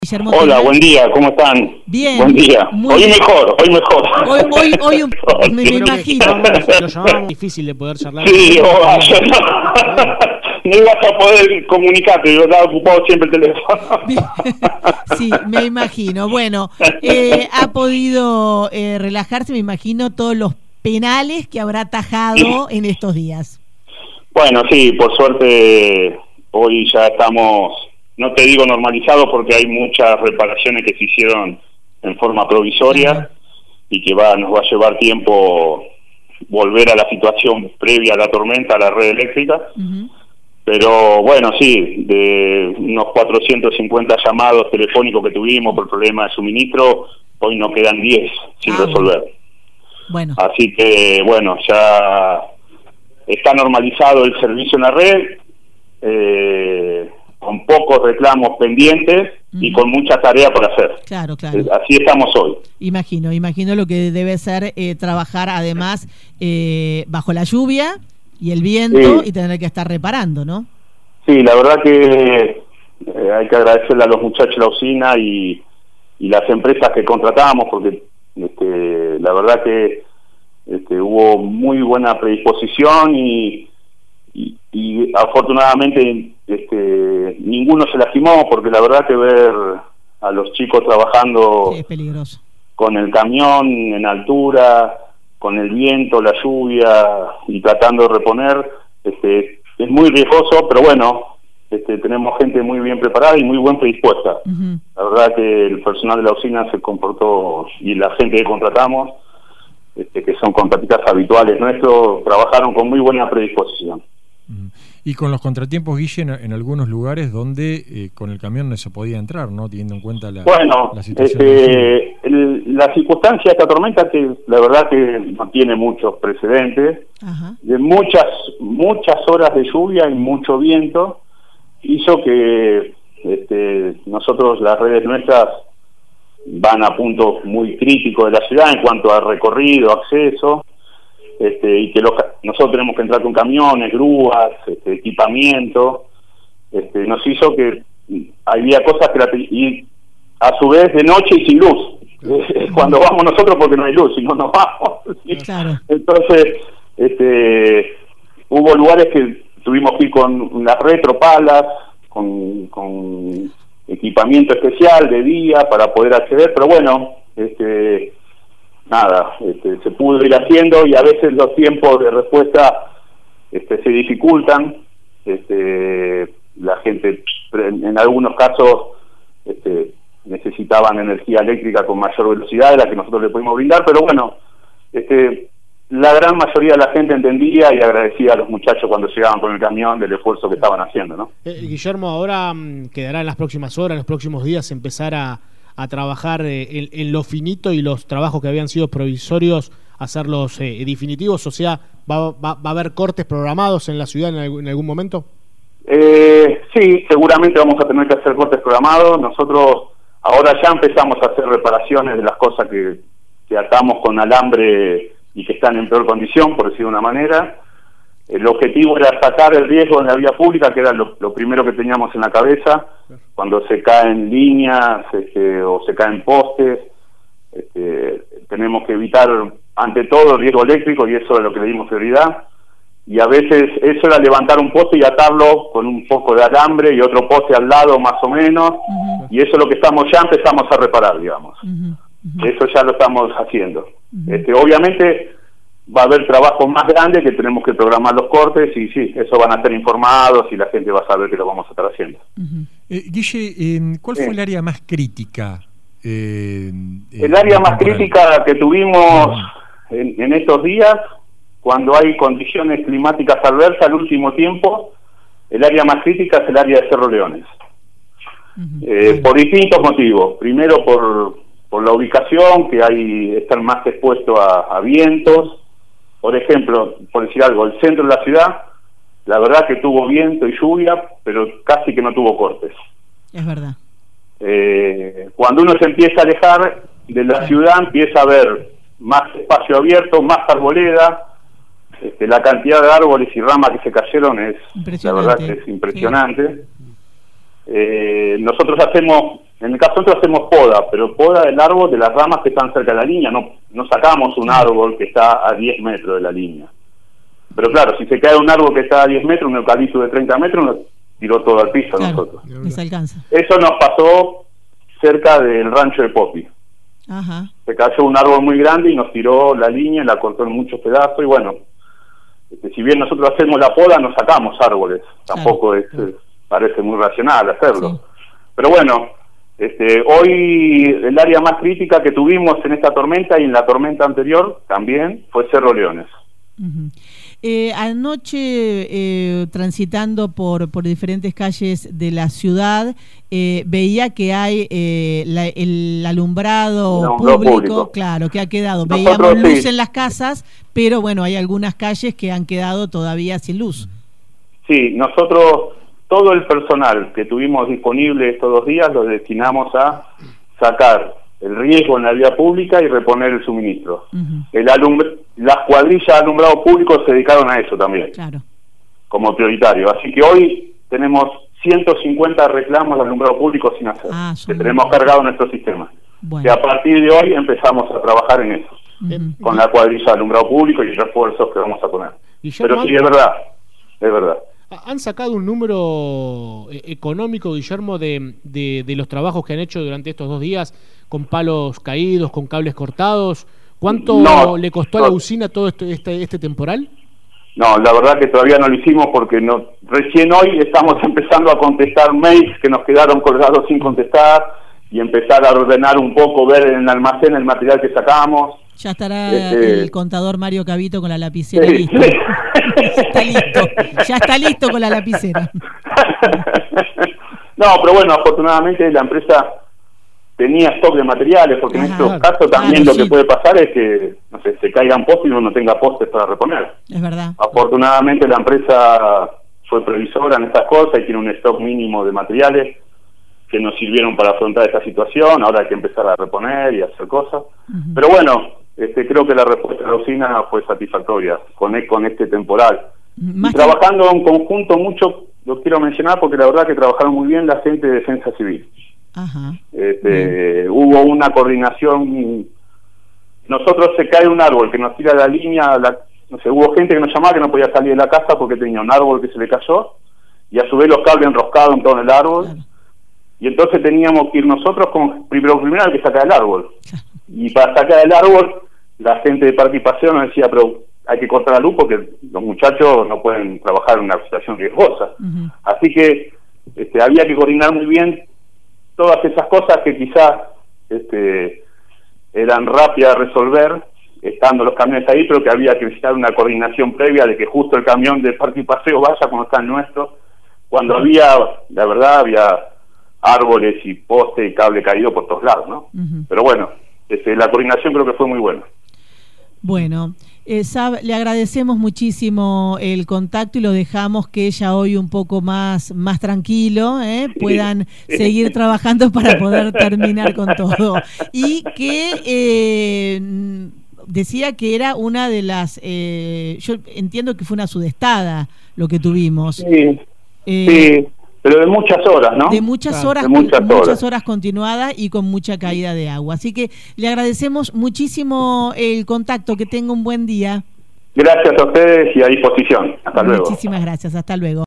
Guillermo Hola, Tena. buen día, ¿cómo están? Bien. Buen día. Hoy mejor. Hoy me imagino. Lo llamábamos difícil de poder charlar. Sí, ayer no ibas a poder comunicarte, yo estaba ocupado siempre el teléfono. Sí, me imagino. Bueno, ha podido relajarse, me imagino, todos los penales que habrá atajado en estos días. Bueno, sí, por suerte hoy ya estamos, no te digo normalizados porque hay muchas reparaciones que se hicieron en forma provisoria y que nos va a llevar tiempo volver a la situación previa a la tormenta, a la red eléctrica. Pero bueno, sí, de unos 450 llamados telefónicos que tuvimos por problema de suministro, hoy nos quedan 10 sin resolver. Bueno. Así que, bueno, ya está normalizado el servicio en la red, con pocos reclamos pendientes y con mucha tarea por hacer. Claro, claro. Así estamos hoy. Imagino lo que debe ser trabajar además bajo la lluvia y el viento y tener que estar reparando, ¿no? Sí, la verdad que hay que agradecerle a los muchachos de la usina y las empresas que contratamos, porque la verdad que hubo muy buena predisposición y afortunadamente ninguno se lastimó, porque la verdad que ver a los chicos trabajando es peligroso, con el camión en altura, con el viento, la lluvia y tratando de reponer, es muy riesgoso, pero bueno, tenemos gente muy bien preparada y muy bien predispuesta. La verdad que el personal de la usina se comportó, y la gente que contratamos, que son contratistas habituales nuestros, trabajaron con muy buena predisposición. Y con los contratiempos, Guille, en algunos lugares donde con el camión no se podía entrar, ¿no? Teniendo en cuenta la situación. La circunstancia de esta tormenta, que la verdad que no tiene muchos precedentes, de muchas horas de lluvia y mucho viento, hizo que nosotros, las redes nuestras, van a puntos muy críticos de la ciudad en cuanto a recorrido, acceso, y que nosotros tenemos que entrar con camiones, grúas, equipamiento, nos hizo que había cosas y a su vez de noche y sin luz. Cuando vamos nosotros porque no hay luz, si no nos vamos. Claro. Entonces, hubo lugares que tuvimos que ir con las retropalas, con equipamiento especial de día para poder acceder, pero bueno, se pudo ir haciendo, y a veces los tiempos de respuesta se dificultan. La gente en algunos casos necesitaban energía eléctrica con mayor velocidad de la que nosotros le pudimos brindar, pero bueno, la gran mayoría de la gente entendía y agradecía a los muchachos cuando llegaban con el camión del esfuerzo que estaban haciendo, ¿no? Guillermo, ahora quedará en las próximas horas, en los próximos días, empezar a trabajar en lo finito, y los trabajos que habían sido provisorios, hacerlos definitivos. O sea, ¿va a haber cortes programados en la ciudad en algún momento? Sí, seguramente vamos a tener que hacer cortes programados. Nosotros ahora ya empezamos a hacer reparaciones de las cosas que atamos con alambre y que están en peor condición, por decir de una manera. El objetivo era sacar el riesgo en la vía pública, que era lo primero que teníamos en la cabeza, cuando se caen líneas o se caen postes. Tenemos que evitar ante todo el riesgo eléctrico, y eso es lo que le dimos prioridad. Y a veces eso era levantar un poste y atarlo con un poco de alambre y otro poste al lado más o menos, y eso es lo que ya empezamos a reparar, digamos. Eso ya lo estamos haciendo. Obviamente va a haber trabajos más grandes que tenemos que programar los cortes, y sí, eso van a ser informados y la gente va a saber que lo vamos a estar haciendo. Guille, ¿cuál fue el área más crítica? El área más crítica que tuvimos en estos días, cuando hay condiciones climáticas adversas el último tiempo, el área más crítica es el área de Cerro Leones. Por distintos motivos. Primero por la ubicación, que están más expuestos a vientos. Por ejemplo, por decir algo, el centro de la ciudad, la verdad que tuvo viento y lluvia, pero casi que no tuvo cortes. Es verdad. Cuando uno se empieza a alejar de la ciudad, empieza a haber más espacio abierto, más arboleda. La cantidad de árboles y ramas que se cayeron la verdad que es impresionante. Nosotros hacemos En el caso nuestro hacemos poda, pero poda del árbol de las ramas que están cerca de la línea, no sacamos un árbol que está a 10 metros de la línea. Pero claro, si se cae un árbol que está a 10 metros, un eucalipto de 30 metros, nos tiró todo al piso a nosotros. Les alcanza. Eso nos pasó cerca del rancho de Popi. Ajá. Se cayó un árbol muy grande y nos tiró la línea, la cortó en muchos pedazos y bueno, si bien nosotros hacemos la poda, no sacamos árboles. Tampoco parece muy racional hacerlo. Sí. Pero bueno, hoy el área más crítica que tuvimos en esta tormenta y en la tormenta anterior también fue Cerro Leones. Anoche, transitando por diferentes calles de la ciudad, veía que hay el alumbrado público, claro, que ha quedado. Veíamos luz en las casas, pero bueno, hay algunas calles que han quedado todavía sin luz. Sí, nosotros, todo el personal que tuvimos disponible estos 2 días lo destinamos a sacar el riesgo en la vía pública y reponer el suministro. Las cuadrillas de alumbrado público se dedicaron a eso también, como prioritario. Así que hoy tenemos 150 reclamos de alumbrado público sin hacer, que tenemos cargado en nuestro sistema. Bueno. Que a partir de hoy empezamos a trabajar en eso, con la cuadrilla de alumbrado público y refuerzos que vamos a poner. Pero sí, es verdad. ¿Han sacado un número económico, Guillermo, de los trabajos que han hecho durante estos 2 días, con palos caídos, con cables cortados? ¿Cuánto le costó a la usina todo este temporal? No, la verdad que todavía no lo hicimos porque recién hoy estamos empezando a contestar mails que nos quedaron colgados sin contestar y empezar a ordenar un poco, ver en el almacén el material que sacamos. Ya estará el contador Mario Cavito con la lapicera listo. Ya está listo con la lapicera. No, pero bueno, afortunadamente la empresa tenía stock de materiales, porque en estos casos también lo que puede pasar es que, no sé, se caigan postes y uno no tenga postes para reponer. Es verdad. Afortunadamente la empresa fue previsora en estas cosas y tiene un stock mínimo de materiales que nos sirvieron para afrontar esta situación. Ahora hay que empezar a reponer y hacer cosas. Pero bueno, creo que la respuesta de la usina fue satisfactoria con este temporal. Y trabajando en conjunto mucho, lo quiero mencionar porque la verdad que trabajaron muy bien la gente de Defensa Civil. Hubo una coordinación. Nosotros, se cae un árbol que nos tira la línea, no sé, hubo gente que nos llamaba que no podía salir de la casa porque tenía un árbol que se le cayó y a su vez los cables enroscados en todo el árbol. Y entonces teníamos que ir nosotros primero hay que sacar el árbol. Y para sacar el árbol, la gente de participación nos decía, pero hay que cortar la luz porque los muchachos no pueden trabajar en una situación riesgosa. Así que había que coordinar muy bien todas esas cosas que quizás eran rápidas de resolver, estando los camiones ahí, pero que había que visitar una coordinación previa de que justo el camión de parque y paseo vaya cuando está el nuestro, cuando la verdad había árboles y poste y cable caído por todos lados, ¿no? Pero bueno, la coordinación creo que fue muy buena. Bueno, Sab, le agradecemos muchísimo el contacto y lo dejamos que ella hoy un poco más tranquilo, puedan seguir trabajando para poder terminar con todo. Y que decía que era una de las, yo entiendo que fue una sudestada lo que tuvimos. Sí, pero de muchas horas, ¿no? De muchas horas, muchas horas continuadas y con mucha caída de agua. Así que le agradecemos muchísimo el contacto. Que tenga un buen día. Gracias a ustedes y a disposición. Hasta luego. Muchísimas gracias. Hasta luego.